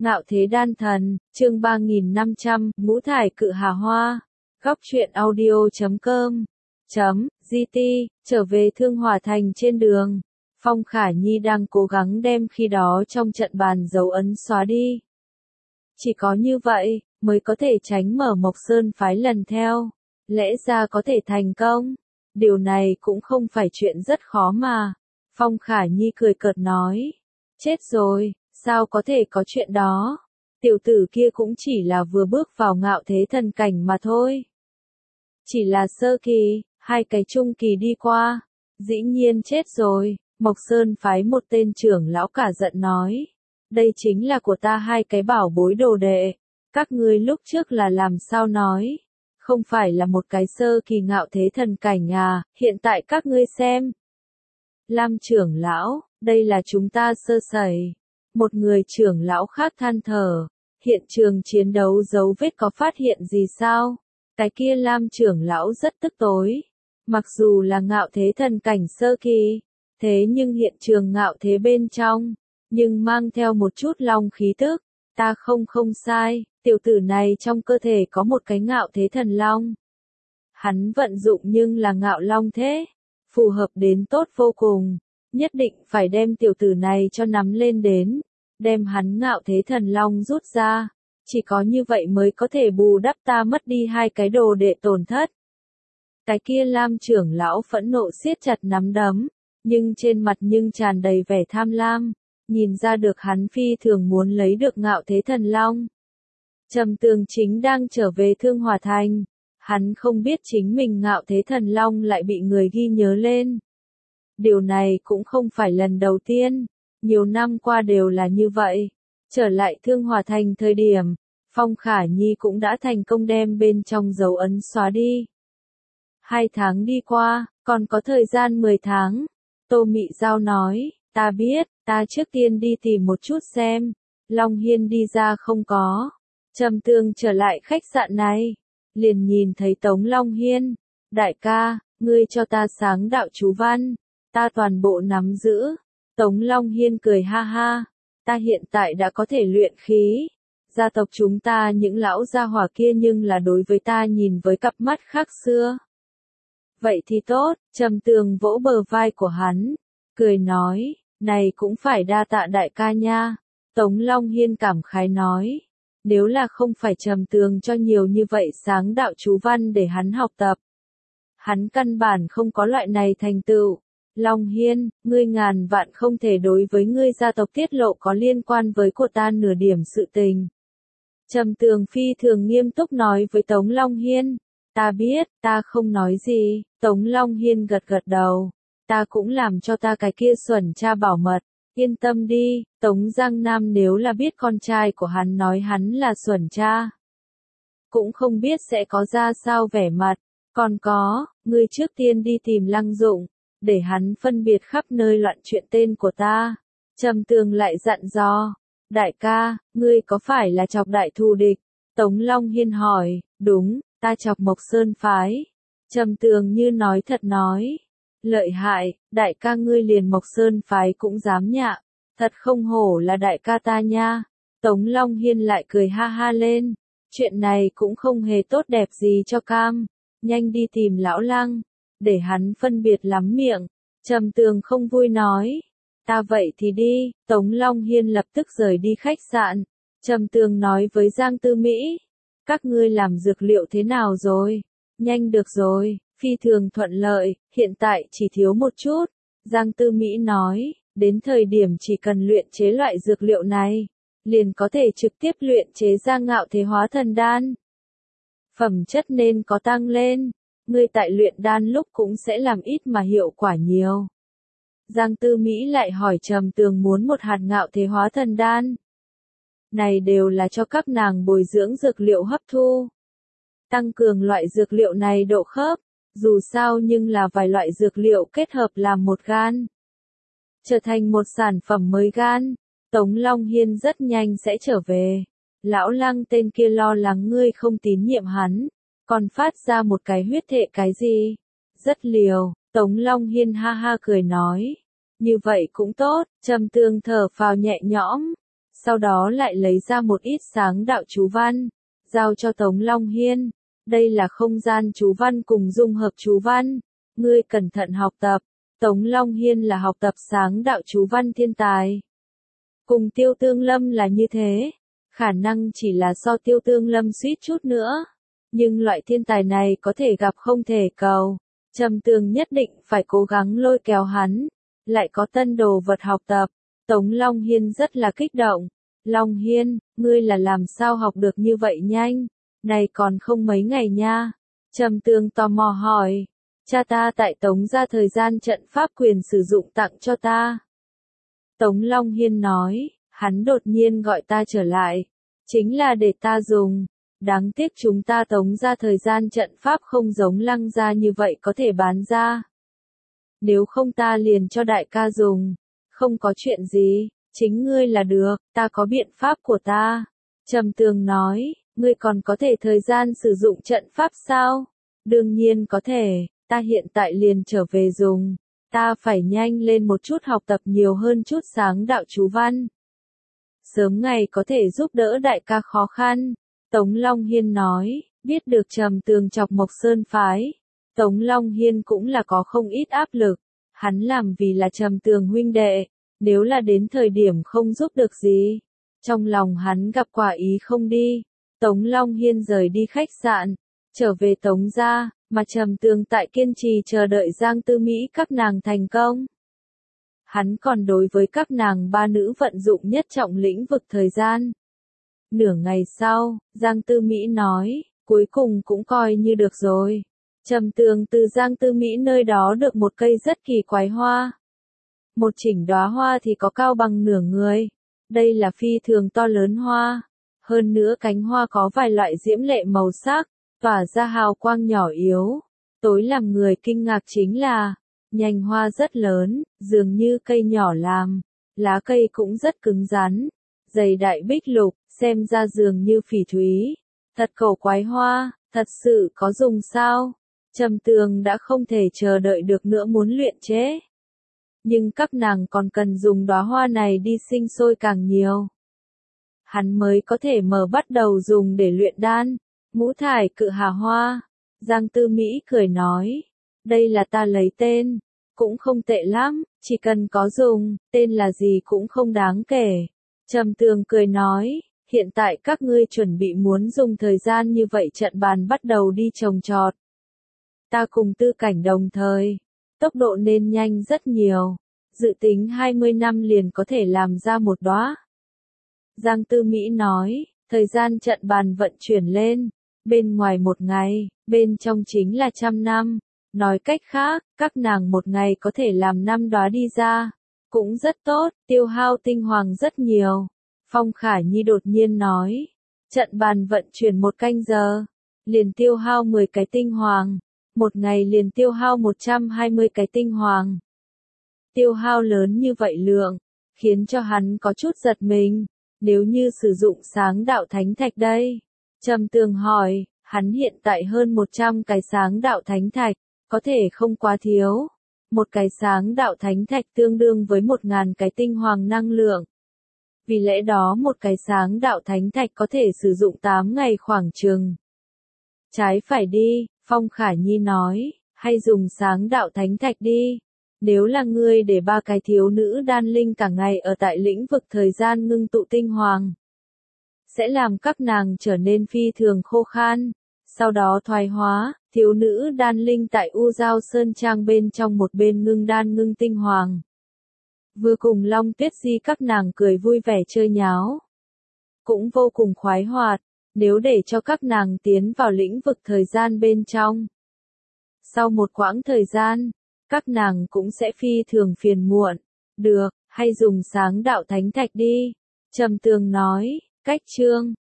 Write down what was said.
Ngạo Thế Đan Thần, chương 3500, Ngũ Thải Cự Hà Hoa. Góc truyện audio.com .gt, trở về Thương Hòa Thành trên đường. Phong Khả Nhi đang cố gắng đem khi đó trong trận bàn dấu ấn xóa đi. Chỉ có như vậy, mới có thể tránh mở Mộc Sơn phái lần theo. Lẽ ra có thể thành công. Điều này cũng không phải chuyện rất khó mà. Phong Khả Nhi cười cợt nói. Chết rồi, sao có thể có chuyện đó? Tiểu tử kia cũng chỉ là vừa bước vào ngạo thế thần cảnh mà thôi. Chỉ là sơ kỳ, hai cái trung kỳ đi qua. Dĩ nhiên chết rồi, Mộc Sơn phái một tên trưởng lão cả giận nói. Đây chính là của ta hai cái bảo bối đồ đệ. Các ngươi lúc trước là làm sao nói? Không phải là một cái sơ kỳ ngạo thế thần cảnh à, hiện tại các ngươi xem. Lam trưởng lão, đây là chúng ta sơ sẩy. Một người trưởng lão khác than thở. Hiện trường chiến đấu dấu vết có phát hiện gì sao? Cái kia Lam trưởng lão rất tức tối. Mặc dù là ngạo thế thần cảnh sơ kỳ, thế nhưng hiện trường ngạo thế bên trong, nhưng mang theo một chút long khí tức. Ta không sai, tiểu tử này trong cơ thể có một cái ngạo thế thần long. Hắn vận dụng nhưng là ngạo long thế, phù hợp đến tốt vô cùng, nhất định phải đem tiểu tử này cho nắm lên đến, đem hắn ngạo thế thần long rút ra, chỉ có như vậy mới có thể bù đắp ta mất đi hai cái đồ đệ tổn thất. Cái kia Lam trưởng lão phẫn nộ siết chặt nắm đấm, nhưng trên mặt nhưng tràn đầy vẻ tham lam. Nhìn ra được hắn phi thường muốn lấy được ngạo thế thần long. Trầm Tường chính đang trở về Thương Hòa Thành. Hắn không biết chính mình ngạo thế thần long lại bị người ghi nhớ lên. Điều này cũng không phải lần đầu tiên. Nhiều năm qua đều là như vậy. Trở lại Thương Hòa Thành thời điểm, Phong Khả Nhi cũng đã thành công đem bên trong dấu ấn xóa đi. 2 tháng đi qua, còn có thời gian 10 tháng. Tô Mị Giao nói. Ta biết, ta trước tiên đi tìm một chút xem. Long Hiên đi ra không có. Trầm Tường trở lại khách sạn này. Liền nhìn thấy Tống Long Hiên. Đại ca, ngươi cho ta sáng đạo chú văn. Ta toàn bộ nắm giữ. Tống Long Hiên cười ha ha. Ta hiện tại đã có thể luyện khí. Gia tộc chúng ta những lão gia hỏa kia nhưng là đối với ta nhìn với cặp mắt khác xưa. Vậy thì tốt, Trầm Tường vỗ bờ vai của hắn. Cười nói. Này cũng phải đa tạ đại ca nha. Tống Long Hiên cảm khái nói. Nếu là không phải Trầm Tường cho nhiều như vậy sáng đạo chú văn để hắn học tập. Hắn căn bản không có loại này thành tựu. Long Hiên, ngươi ngàn vạn không thể đối với ngươi gia tộc tiết lộ có liên quan với của ta nửa điểm sự tình. Trầm Tường phi thường nghiêm túc nói với Tống Long Hiên. Ta biết, ta không nói gì. Tống Long Hiên gật gật đầu. Ta cũng làm cho ta cái kia xuẩn cha bảo mật, yên tâm đi, Tống Giang Nam nếu là biết con trai của hắn nói hắn là xuẩn cha. Cũng không biết sẽ có ra sao vẻ mặt, còn có, ngươi trước tiên đi tìm Lăng Dụng, để hắn phân biệt khắp nơi loạn chuyện tên của ta. Trầm Tường lại dặn dò, đại ca, ngươi có phải là chọc đại thù địch? Tống Long Hiên hỏi, đúng, ta chọc Mộc Sơn phái. Trầm Tường như nói thật nói. Lợi hại, đại ca ngươi liền Mộc Sơn phái cũng dám nhạ, thật không hổ là đại ca ta nha. Tống Long Hiên lại cười ha ha lên, chuyện này cũng không hề tốt đẹp gì cho cam, nhanh đi tìm lão Lăng, để hắn phân biệt lắm miệng. Trầm Tường không vui nói, ta vậy thì đi. Tống Long Hiên lập tức rời đi khách sạn. Trầm Tường nói với Giang Tư Mỹ, các ngươi làm dược liệu thế nào rồi? Nhanh được rồi. Phi thường thuận lợi, hiện tại chỉ thiếu một chút. Giang Tư Mỹ nói, đến thời điểm chỉ cần luyện chế loại dược liệu này, liền có thể trực tiếp luyện chế ra ngạo thế hóa thần đan. Phẩm chất nên có tăng lên, ngươi tại luyện đan lúc cũng sẽ làm ít mà hiệu quả nhiều. Giang Tư Mỹ lại hỏi Trầm Tường muốn một hạt ngạo thế hóa thần đan. Này đều là cho các nàng bồi dưỡng dược liệu hấp thu. Tăng cường loại dược liệu này độ khớp. Dù sao nhưng là vài loại dược liệu kết hợp làm một gan. Trở thành một sản phẩm mới gan. Tống Long Hiên rất nhanh sẽ trở về. Lão Lăng tên kia lo lắng ngươi không tín nhiệm hắn. Còn phát ra một cái huyết thệ cái gì? Rất liều. Tống Long Hiên ha ha cười nói. Như vậy cũng tốt. Trầm Tường thở phào nhẹ nhõm. sau đó lại lấy ra một ít sáng đạo chú văn, giao cho Tống Long Hiên. Đây là không gian chú văn cùng dung hợp chú văn, ngươi cẩn thận học tập. Tống Long Hiên là học tập sáng đạo chú văn thiên tài. Cùng Tiêu Tương Lâm là như thế, khả năng chỉ là so Tiêu Tương Lâm suýt chút nữa. Nhưng loại thiên tài này có thể gặp không thể cầu. Trầm Tường nhất định phải cố gắng lôi kéo hắn, lại có tân đồ vật học tập. Tống Long Hiên rất là kích động. Long Hiên, ngươi là làm sao học được như vậy nhanh? Này còn không mấy ngày nha. Trầm Tường tò mò hỏi. Cha ta tại Tống ra thời gian trận pháp quyền sử dụng tặng cho ta. Tống Long Hiên nói, hắn đột nhiên gọi ta trở lại, chính là để ta dùng. Đáng tiếc chúng ta Tống ra thời gian trận pháp không giống Lăng gia như vậy có thể bán ra. Nếu không ta liền cho đại ca dùng. Không có chuyện gì, chính ngươi là được, ta có biện pháp của ta. Trầm Tường nói, ngươi còn có thể thời gian sử dụng trận pháp sao? Đương nhiên có thể, ta hiện tại liền trở về dùng. Ta phải nhanh lên một chút học tập nhiều hơn chút sáng đạo chú văn. Sớm ngày có thể giúp đỡ đại ca khó khăn. Tống Long Hiên nói, biết được Trầm Tường chọc Mộc Sơn phái. Tống Long Hiên cũng là có không ít áp lực. Hắn làm vì là Trầm Tường huynh đệ, nếu là đến thời điểm không giúp được gì. Trong lòng hắn gặp quả ý không đi. Tống Long Hiên rời đi khách sạn, trở về Tống gia, mà Trầm Tường tại kiên trì chờ đợi Giang Tư Mỹ các nàng thành công. Hắn còn đối với các nàng ba nữ vận dụng nhất trọng lĩnh vực thời gian. Nửa ngày sau, Giang Tư Mỹ nói, cuối cùng cũng coi như được rồi. Trầm Tường từ Giang Tư Mỹ nơi đó được một cây rất kỳ quái hoa. Một chỉnh đóa hoa thì có cao bằng nửa người. Đây là phi thường to lớn hoa. Hơn nữa cánh hoa có vài loại diễm lệ màu sắc, tỏa ra hào quang nhỏ yếu. Tối làm người kinh ngạc chính là, nhành hoa rất lớn, dường như cây nhỏ làm. Lá cây cũng rất cứng rắn, dày đại bích lục, xem ra dường như phỉ thúy. Thật cổ quái hoa, thật sự có dùng sao? Trầm Tường đã không thể chờ đợi được nữa muốn luyện chế. Nhưng các nàng còn cần dùng đóa hoa này đi sinh sôi càng nhiều. Hắn mới có thể bắt đầu dùng để luyện đan. Ngũ thải cự hà hoa. Giang Tư Mỹ cười nói. Đây là ta lấy tên. Cũng không tệ lắm, chỉ cần có dùng, tên là gì cũng không đáng kể. Trầm Tường cười nói. Hiện tại các ngươi chuẩn bị muốn dùng thời gian như vậy trận bàn bắt đầu đi trồng trọt. Ta cùng Tư Cảnh đồng thời. Tốc độ nên nhanh rất nhiều. Dự tính 20 năm liền có thể làm ra một đóa. Giang Tư Mỹ nói, thời gian trận bàn vận chuyển lên. Bên ngoài một ngày, bên trong chính là 100 năm. Nói cách khác, các nàng một ngày có thể làm 5 đóa đi ra. Cũng rất tốt, tiêu hao tinh hoàng rất nhiều. Phong Khả Nhi đột nhiên nói, trận bàn vận chuyển 1 canh giờ, liền tiêu hao 10 cái tinh hoàng. Một ngày liền tiêu hao 120 cái tinh hoàng. Tiêu hao lớn như vậy lượng, khiến cho hắn có chút giật mình. Nếu như sử dụng sáng đạo thánh thạch đây? Trầm Tường hỏi, hắn hiện tại hơn 100 cái sáng đạo thánh thạch, có thể không quá thiếu. Một cái sáng đạo thánh thạch tương đương với 1000 cái tinh hoàng năng lượng. Vì lẽ đó một cái sáng đạo thánh thạch có thể sử dụng 8 ngày khoảng chừng. Trái phải đi, Phong Khả Nhi nói, hay dùng sáng đạo thánh thạch đi. Nếu là ngươi để 3 cái thiếu nữ đan linh cả ngày ở tại lĩnh vực thời gian ngưng tụ tinh hoàng, sẽ làm các nàng trở nên phi thường khô khan, sau đó thoái hóa, thiếu nữ đan linh tại U Giao Sơn Trang bên trong một bên ngưng đan ngưng tinh hoàng. Vừa cùng Long Tuyết Di các nàng cười vui vẻ chơi nháo. Cũng vô cùng khoái hoạt, nếu để cho các nàng tiến vào lĩnh vực thời gian bên trong. Sau một quãng thời gian, các nàng cũng sẽ phi thường phiền muộn. Được, hay dùng sáng đạo thánh thạch đi. Trầm Tường nói, cách chương.